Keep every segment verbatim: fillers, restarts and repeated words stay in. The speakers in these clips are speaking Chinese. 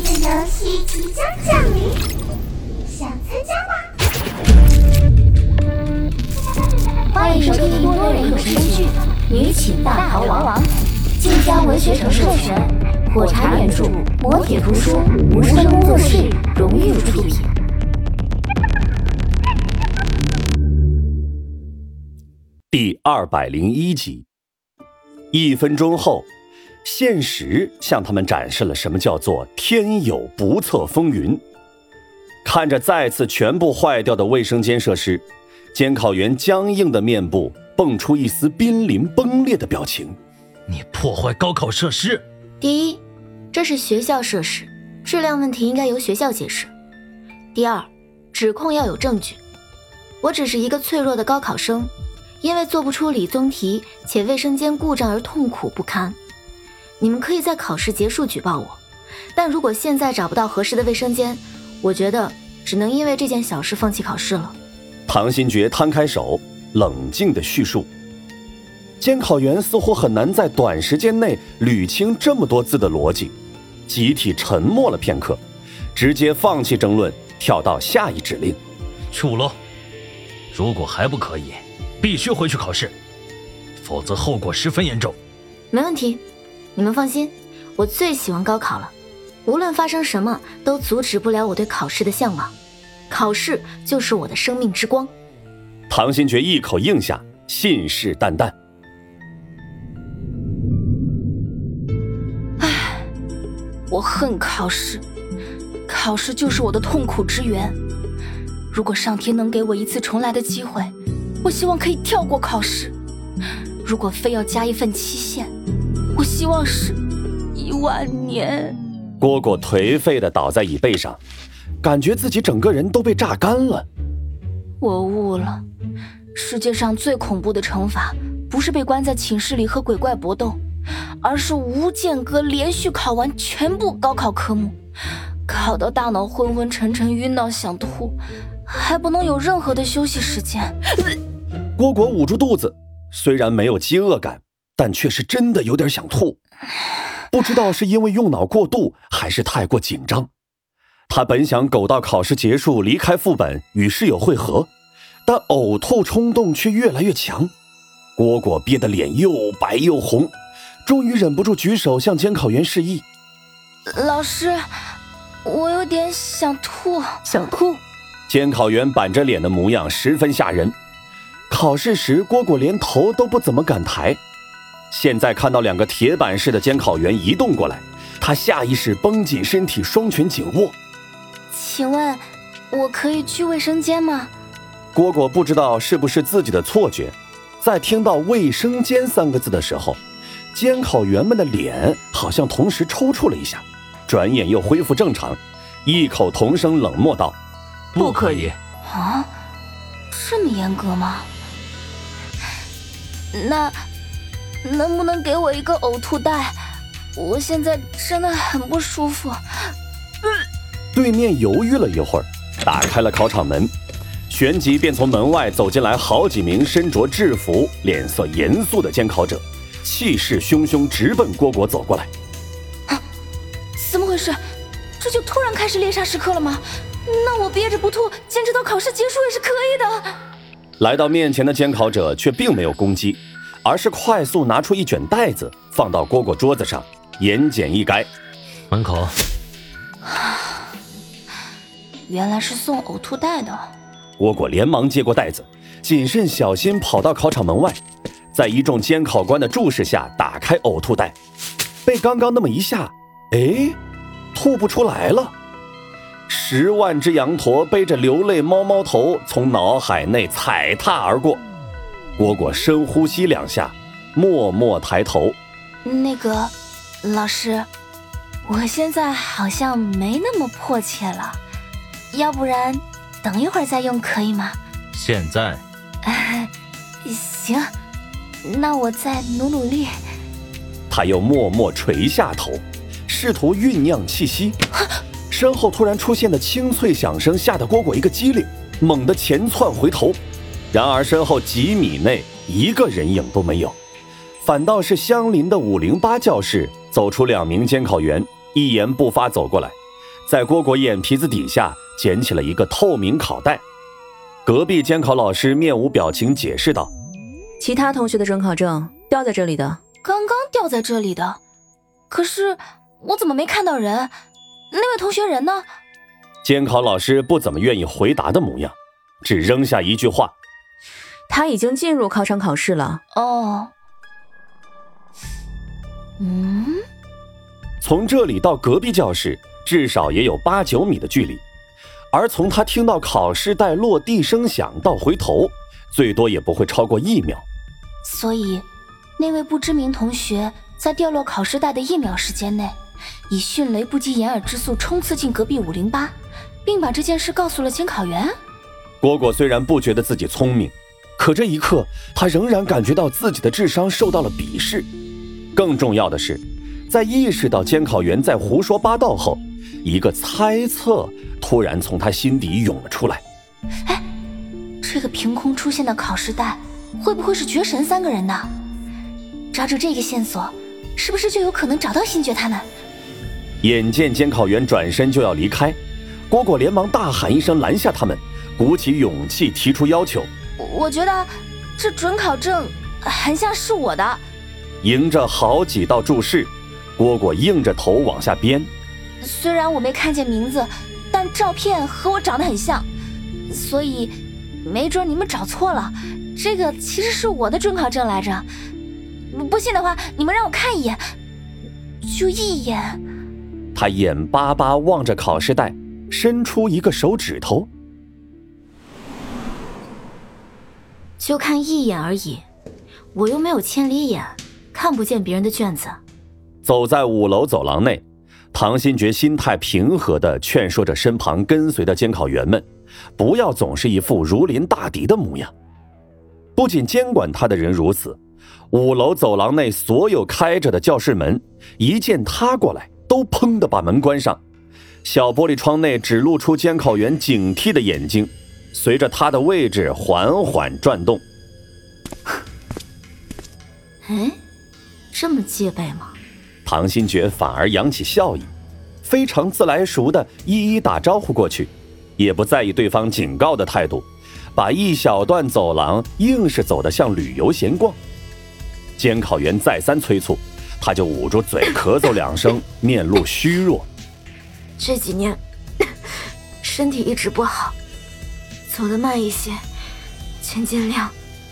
的游戏即将降临，想参加吗？ 欢迎收听多人有声剧《女寝大逃亡》，晋江文学城授权，火柴原著，磨铁图书，无声工作室荣誉出品。 第二百零一集。一分钟后，现实向他们展示了什么叫做天有不测风云。看着再次全部坏掉的卫生间设施，监考员僵硬的面部蹦出一丝濒临崩裂的表情。 你破坏高考设施！ 第一，这是学校设施，质量问题应该由学校解释。第二，指控要有证据。我只是一个脆弱的高考生，因为做不出理综题且卫生间故障而痛苦不堪。你们可以在考试结束举报我，但如果现在找不到合适的卫生间，我觉得只能因为这件小事放弃考试了。 唐新觉摊开手，冷静地叙述。监考员似乎很难在短时间内捋清这么多字的逻辑，集体沉默了片刻，直接放弃争论，跳到下一指令。 去五楼，如果还不可以，必须回去考试，否则后果十分严重。 没问题，你们放心，我最喜欢高考了，无论发生什么都阻止不了我对考试的向往，考试就是我的生命之光。 唐新觉一口应下，信誓旦旦。 唉，我恨考试，考试就是我的痛苦之源。如果上天能给我一次重来的机会，我希望可以跳过考试。如果非要加一份期限，我希望是一万年。 蝈蝈颓废地倒在椅背上，感觉自己整个人都被榨干了。 我悟了，世界上最恐怖的惩罚不是被关在寝室里和鬼怪搏斗，而是无间隔连续考完全部高考科目，考到大脑昏昏沉沉晕到想吐，还不能有任何的休息时间。 蝈蝈捂住肚子，虽然没有饥饿感，但却是真的有点想吐。不知道是因为用脑过度还是太过紧张，他本想苟到考试结束离开副本与室友会合，但呕吐冲动却越来越强。蝈蝈憋得脸又白又红，终于忍不住举手向监考员示意。 老师，我有点想吐。 想吐？ 监考员板着脸的模样十分吓人。考试时蝈蝈连头都不怎么敢抬，现在看到两个铁板式的监考员移动过来，他下意识绷紧身体，双拳紧握。 请问我可以去卫生间吗？ 蝈蝈不知道是不是自己的错觉，在听到卫生间三个字的时候，监考员们的脸好像同时抽搐了一下，转眼又恢复正常，异口同声冷漠道： 不可以。 啊，这么严格吗？那能不能给我一个呕吐袋？我现在真的很不舒服。 对面犹豫了一会儿，打开了考场门，旋即便从门外走进来好几名身着制服、脸色严肃的监考者，气势汹汹直奔蝈蝈走过来。 啊，怎么回事？这就突然开始猎杀时刻了吗？那我憋着不吐，坚持到考试结束也是可以的。 来到面前的监考者却并没有攻击，而是快速拿出一卷袋子放到蝈蝈桌子上，言简意赅。 门口。 原来是送呕吐袋的。 蝈蝈连忙接过袋子，谨慎小心跑到考场门外，在一众监考官的注视下打开呕吐袋，被刚刚那么一下，哎，吐不出来了。十万只羊驼背着流泪猫猫头从脑海内踩踏而过。蝈蝈深呼吸两下，默默抬头。 那个老师，我现在好像没那么迫切了，要不然等一会儿再用可以吗？ 现在？ 呃、行，那我再努努力。 他又默默垂下头，试图酝酿气息。身后突然出现的清脆响声吓得蝈蝈一个机灵，猛地前窜回头，然而身后几米内一个人影都没有，反倒是相邻的五零八教室走出两名监考员，一言不发走过来， 在蝈蝈眼皮子底下捡起了一个透明拷带。隔壁监考老师面无表情解释道： 其他同学的准考证掉在这里的。 刚刚掉在这里的，可是我怎么没看到人？那位同学人呢？ 监考老师不怎么愿意回答的模样，只扔下一句话： 他已经进入考场考试了。 哦，嗯， 从这里到隔壁教室至少也有八九米的距离，而从他听到考试带落地声响到回头，最多也不会超过一秒。 所以那位不知名同学在掉落考试带的一秒时间内，以迅雷不及掩耳之速冲刺进隔壁五零八，并把这件事告诉了监考员。 蝈蝈虽然不觉得自己聪明，可这一刻他仍然感觉到自己的智商受到了鄙视。更重要的是，在意识到监考员在胡说八道后，一个猜测突然从他心底涌了出来。 哎，这个凭空出现的考试带会不会是绝神三个人呢？抓住这个线索，是不是就有可能找到星爵他们？ 眼见监考员转身就要离开，蝈蝈连忙大喊一声拦下他们，鼓起勇气提出要求。 我觉得这准考证很像是我的。 迎着好几道注视，蝈蝈硬着头往下编。 虽然我没看见名字，但照片和我长得很像，所以没准你们找错了，这个其实是我的准考证来着。不信的话，你们让我看一眼，就一眼。 他眼巴巴望着考试带，伸出一个手指头。 就看一眼而已，我又没有千里眼，看不见别人的卷子。 走在五楼走廊内，唐新觉心态平和地劝说着身旁跟随的监考员们，不要总是一副如临大敌的模样。不仅监管他的人如此，五楼走廊内所有开着的教室门，一见他过来，都砰地把门关上。小玻璃窗内只露出监考员警惕的眼睛，随着他的位置缓缓转动。 哎，这么戒备吗？ 唐新觉反而扬起笑意，非常自来熟的一一打招呼过去，也不在意对方警告的态度，把一小段走廊硬是走得像旅游闲逛。监考员再三催促，他就捂住嘴咳嗽两声，面露虚弱。 这几年身体一直不好，走得慢一些，请见谅。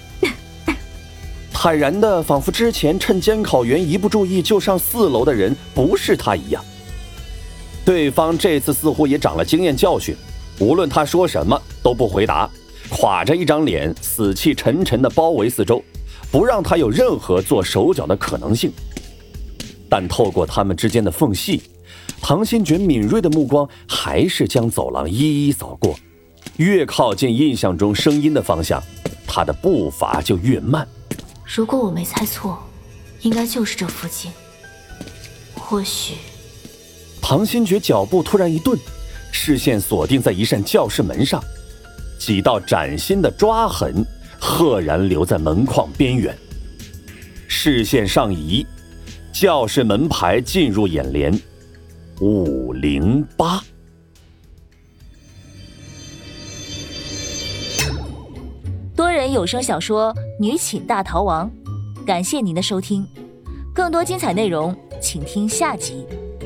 坦然的仿佛之前趁监考员一不注意就上四楼的人不是他一样。对方这次似乎也长了经验教训，无论他说什么都不回答，垮着一张脸，死气沉沉地包围四周，不让他有任何做手脚的可能性。但透过他们之间的缝隙，唐新觉敏锐的目光还是将走廊一一扫过，越靠近印象中声音的方向，他的步伐就越慢。 如果我没猜错，应该就是这附近。或许…… 唐新觉脚步突然一顿，视线锁定在一扇教室门上，几道崭新的抓痕赫然留在门框边缘。视线上移，教室门牌进入眼帘，五零八。 多人有声小说《女寝大逃亡》，感谢您的收听，更多精彩内容请听下集。